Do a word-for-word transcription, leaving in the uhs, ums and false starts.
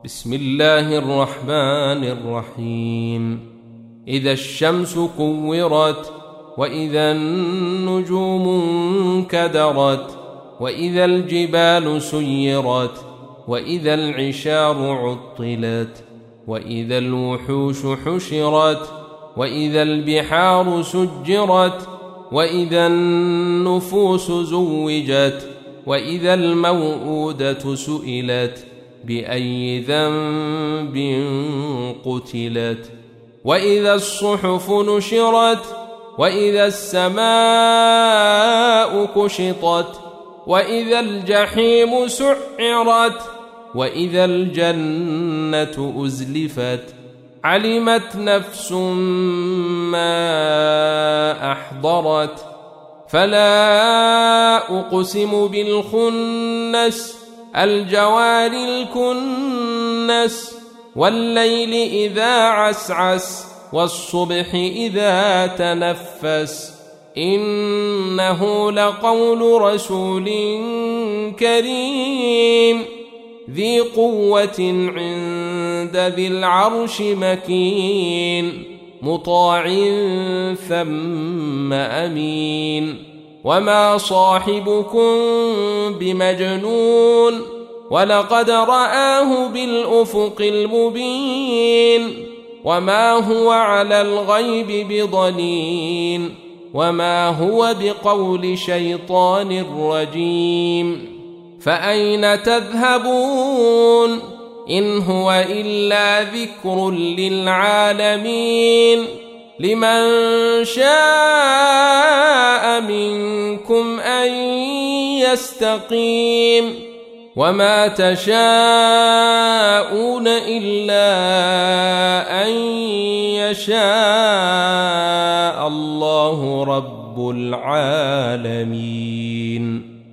بسم الله الرحمن الرحيم. إذا الشمس كورت، وإذا النجوم انكدرت، وإذا الجبال سيرت، وإذا العشار عطلت، وإذا الوحوش حشرت، وإذا البحار سجرت، وإذا النفوس زوجت، وإذا الموءودة سئلت بأي ذنب قتلت، وإذا الصحف نشرت، وإذا السماء كشطت، وإذا الجحيم سعرت، وإذا الجنة أزلفت. علمت نفس ما أحضرت. فلا أقسم بالخنس الجوار الكنس، والليل إذا عسعس، والصبح إذا تنفس. إنه لقول رسول كريم ذي قوة عند ذي العرش مكين، مطاع ثم أمين. وما صاحبكم بمجنون، ولقد رآه بالأفق المبين. وما هو على الغيب بضنين، وما هو بقول شيطان رجيم. فأين تذهبون؟ إن هو إلا ذكر للعالمين. لمن شاء منكم أن يستقيم. وما تشاءون إلا أن يشاء الله رب العالمين.